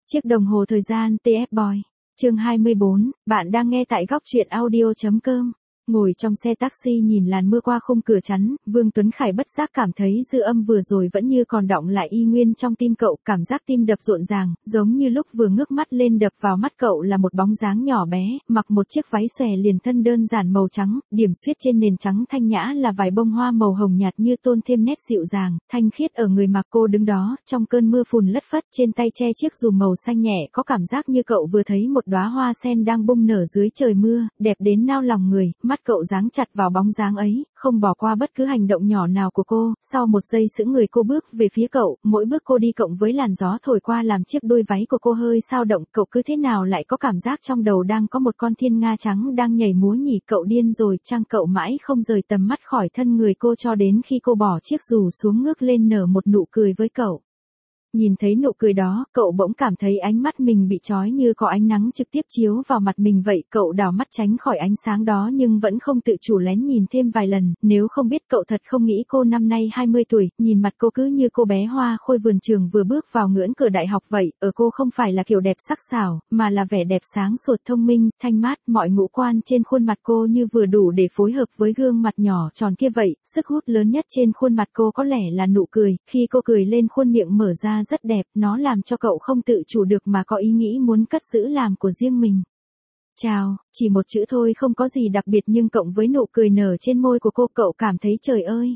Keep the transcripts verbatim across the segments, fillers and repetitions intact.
Chiếc đồng hồ thời gian tê ép Boy. Chương hai mươi bốn, bạn đang nghe tại góc truyện audio.com. Ngồi trong xe taxi nhìn làn mưa qua khung cửa chắn, Vương Tuấn Khải bất giác cảm thấy dư âm vừa rồi vẫn như còn đọng lại y nguyên trong tim cậu, cảm giác tim đập rộn ràng, giống như lúc vừa ngước mắt lên đập vào mắt cậu là một bóng dáng nhỏ bé, mặc một chiếc váy xòe liền thân đơn giản màu trắng, điểm xuyết trên nền trắng thanh nhã là vài bông hoa màu hồng nhạt như tôn thêm nét dịu dàng, thanh khiết ở người mặc. Cô đứng đó, trong cơn mưa phùn lất phất, trên tay che chiếc dù màu xanh nhẹ, có cảm giác như cậu vừa thấy một đóa hoa sen đang bung nở dưới trời mưa, đẹp đến nao lòng người. Mắt cậu dáng chặt vào bóng dáng ấy, không bỏ qua bất cứ hành động nhỏ nào của cô. Sau một giây sững người, cô bước về phía cậu, mỗi bước cô đi cộng với làn gió thổi qua làm chiếc đôi váy của cô hơi dao động. Cậu cứ thế nào lại có cảm giác trong đầu đang có một con thiên nga trắng đang nhảy múa nhỉ? Cậu điên rồi chăng? Cậu mãi không rời tầm mắt khỏi thân người cô cho đến khi cô bỏ chiếc dù xuống, ngước lên nở một nụ cười với cậu. Nhìn thấy nụ cười đó, cậu bỗng cảm thấy ánh mắt mình bị trói, như có ánh nắng trực tiếp chiếu vào mặt mình vậy. Cậu đảo mắt tránh khỏi ánh sáng đó nhưng vẫn không tự chủ lén nhìn thêm vài lần, nếu không biết cậu thật không nghĩ cô năm nay hai mươi tuổi, nhìn mặt cô cứ như cô bé hoa khôi vườn trường vừa bước vào ngưỡng cửa đại học vậy. Ở cô không phải là kiểu đẹp sắc sảo, mà là vẻ đẹp sáng suốt, thông minh, thanh mát, mọi ngũ quan trên khuôn mặt cô như vừa đủ để phối hợp với gương mặt nhỏ tròn kia vậy. Sức hút lớn nhất trên khuôn mặt cô có lẽ là nụ cười, khi cô cười lên khuôn miệng mở ra rất đẹp, nó làm cho cậu không tự chủ được mà có ý nghĩ muốn cất giữ làm của riêng mình. Chào, chỉ một chữ thôi, không có gì đặc biệt, nhưng cộng với nụ cười nở trên môi của cô, cậu cảm thấy trời ơi,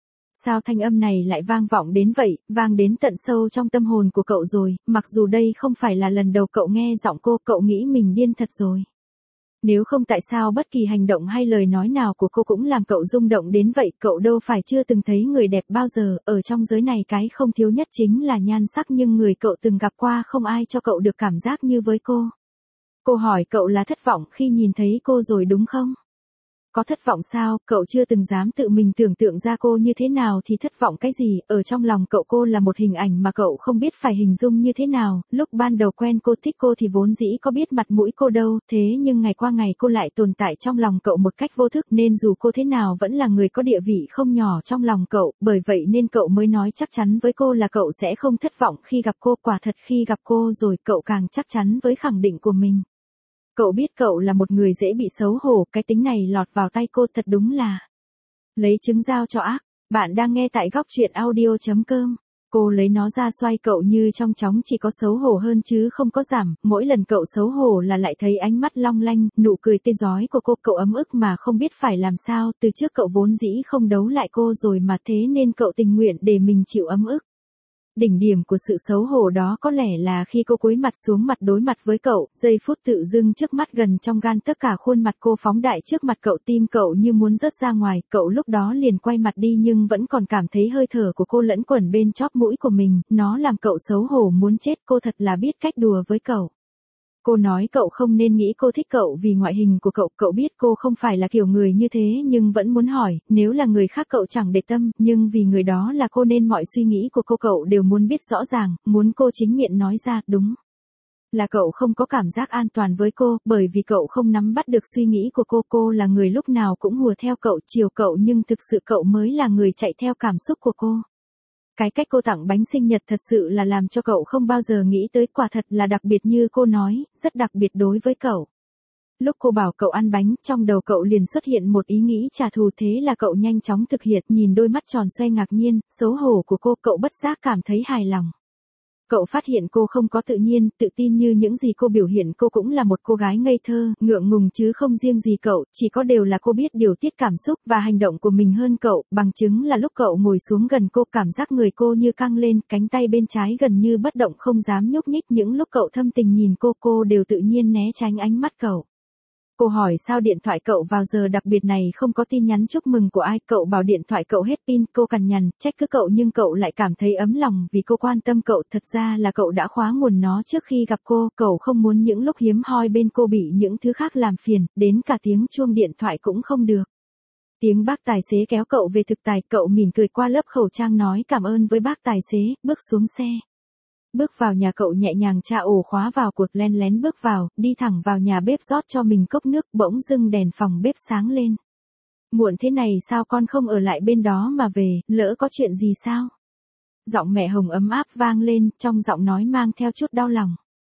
sao thanh âm này lại vang vọng đến vậy, vang đến tận sâu trong tâm hồn của cậu rồi. Mặc dù đây không phải là lần đầu cậu nghe giọng cô, cậu nghĩ mình điên thật rồi. Nếu không tại sao bất kỳ hành động hay lời nói nào của cô cũng làm cậu rung động đến vậy? Cậu đâu phải chưa từng thấy người đẹp bao giờ, ở trong giới này cái không thiếu nhất chính là nhan sắc, nhưng người cậu từng gặp qua không ai cho cậu được cảm giác như với cô. Cô hỏi cậu là thất vọng khi nhìn thấy cô rồi đúng không? Có thất vọng sao? Cậu chưa từng dám tự mình tưởng tượng ra cô như thế nào thì thất vọng cái gì? Ở trong lòng cậu cô là một hình ảnh mà cậu không biết phải hình dung như thế nào. Lúc ban đầu quen cô, thích cô thì vốn dĩ có biết mặt mũi cô đâu, thế nhưng ngày qua ngày cô lại tồn tại trong lòng cậu một cách vô thức, nên dù cô thế nào vẫn là người có địa vị không nhỏ trong lòng cậu. Bởi vậy nên cậu mới nói chắc chắn với cô là cậu sẽ không thất vọng khi gặp cô. Quả thật khi gặp cô rồi, cậu càng chắc chắn với khẳng định của mình. Cậu biết cậu là một người dễ bị xấu hổ, cái tính này lọt vào tay cô thật đúng là lấy trứng giao cho ác. Bạn đang nghe tại góc truyện audio.com. Cô lấy nó ra xoay cậu như trong chóng, chỉ có xấu hổ hơn chứ không có giảm. Mỗi lần cậu xấu hổ là lại thấy ánh mắt long lanh, nụ cười tươi rói của cô, cậu ấm ức mà không biết phải làm sao. Từ trước cậu vốn dĩ không đấu lại cô rồi mà, thế nên cậu tình nguyện để mình chịu ấm ức. Đỉnh điểm của sự xấu hổ đó có lẽ là khi cô cúi mặt xuống mặt đối mặt với cậu, giây phút tự dưng trước mắt gần trong gan, tất cả khuôn mặt cô phóng đại trước mặt cậu, tim cậu như muốn rớt ra ngoài. Cậu lúc đó liền quay mặt đi nhưng vẫn còn cảm thấy hơi thở của cô lẫn quẩn bên chóp mũi của mình, nó làm cậu xấu hổ muốn chết. Cô thật là biết cách đùa với cậu. Cô nói cậu không nên nghĩ cô thích cậu vì ngoại hình của cậu, cậu biết cô không phải là kiểu người như thế nhưng vẫn muốn hỏi, nếu là người khác cậu chẳng để tâm, nhưng vì người đó là cô nên mọi suy nghĩ của cô cậu đều muốn biết rõ ràng, muốn cô chính miệng nói ra. Đúng là cậu không có cảm giác an toàn với cô, bởi vì cậu không nắm bắt được suy nghĩ của cô. Cô là người lúc nào cũng hùa theo cậu, chiều cậu, nhưng thực sự cậu mới là người chạy theo cảm xúc của cô. Cái cách cô tặng bánh sinh nhật thật sự là làm cho cậu không bao giờ nghĩ tới, quả thật là đặc biệt như cô nói, rất đặc biệt đối với cậu. Lúc cô bảo cậu ăn bánh, trong đầu cậu liền xuất hiện một ý nghĩ trả thù, thế là cậu nhanh chóng thực hiện. Nhìn đôi mắt tròn xoe ngạc nhiên, xấu hổ của cô, cậu bất giác cảm thấy hài lòng. Cậu phát hiện cô không có tự nhiên, tự tin như những gì cô biểu hiện. Cô cũng là một cô gái ngây thơ, ngượng ngùng chứ không riêng gì cậu, chỉ có điều là cô biết điều tiết cảm xúc và hành động của mình hơn cậu. Bằng chứng là lúc cậu ngồi xuống gần cô, cảm giác người cô như căng lên, cánh tay bên trái gần như bất động không dám nhúc nhích. Những lúc cậu thâm tình nhìn cô, cô đều tự nhiên né tránh ánh mắt cậu. Cô hỏi sao điện thoại cậu vào giờ đặc biệt này không có tin nhắn chúc mừng của ai, cậu bảo điện thoại cậu hết pin. Cô cằn nhằn, trách cứ cậu nhưng cậu lại cảm thấy ấm lòng vì cô quan tâm cậu. Thật ra là cậu đã khóa nguồn nó trước khi gặp cô, cậu không muốn những lúc hiếm hoi bên cô bị những thứ khác làm phiền, đến cả tiếng chuông điện thoại cũng không được. Tiếng bác tài xế kéo cậu về thực tại, cậu mỉm cười qua lớp khẩu trang nói cảm ơn với bác tài xế, bước xuống xe. Bước vào nhà, cậu nhẹ nhàng tra ổ khóa vào cột, len lén bước vào, đi thẳng vào nhà bếp rót cho mình cốc nước. Bỗng dưng đèn phòng bếp sáng lên. Muộn thế này sao con không ở lại bên đó mà về, lỡ có chuyện gì sao? Giọng mẹ Hồng ấm áp vang lên, trong giọng nói mang theo chút đau lòng.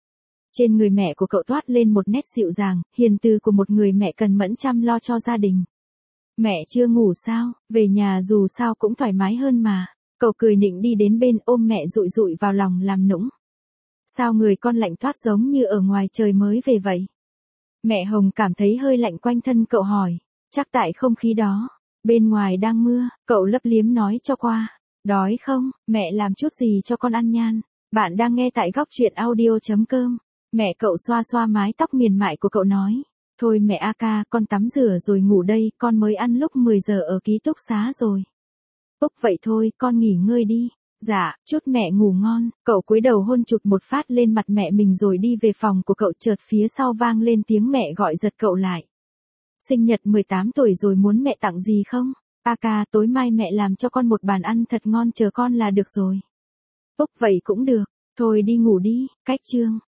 Trên người mẹ của cậu toát lên một nét dịu dàng, hiền từ của một người mẹ cần mẫn chăm lo cho gia đình. Mẹ chưa ngủ sao, về nhà dù sao cũng thoải mái hơn mà. Cậu cười nịnh đi đến bên ôm mẹ dụi dụi vào lòng làm nũng. Sao người con lạnh toát giống như ở ngoài trời mới về vậy? Mẹ Hồng cảm thấy hơi lạnh quanh thân cậu hỏi. Chắc tại không khí đó. Bên ngoài đang mưa, cậu lấp liếm nói cho qua. Đói không, mẹ làm chút gì cho con ăn nhan. Bạn đang nghe tại góc truyện audio.com. Mẹ cậu xoa xoa mái tóc mềm mại của cậu nói. Thôi mẹ a ca, con tắm rửa rồi ngủ đây, con mới ăn lúc mười giờ ở ký túc xá rồi. Úc vậy thôi, con nghỉ ngơi đi. Dạ, chúc mẹ ngủ ngon. Cậu cúi đầu hôn chụt một phát lên mặt mẹ mình rồi đi về phòng của cậu, chợt phía sau vang lên tiếng mẹ gọi giật cậu lại. Sinh nhật mười tám tuổi rồi muốn mẹ tặng gì không? A ca, tối mai mẹ làm cho con một bàn ăn thật ngon chờ con là được rồi. Úc vậy cũng được, thôi đi ngủ đi, cách chương.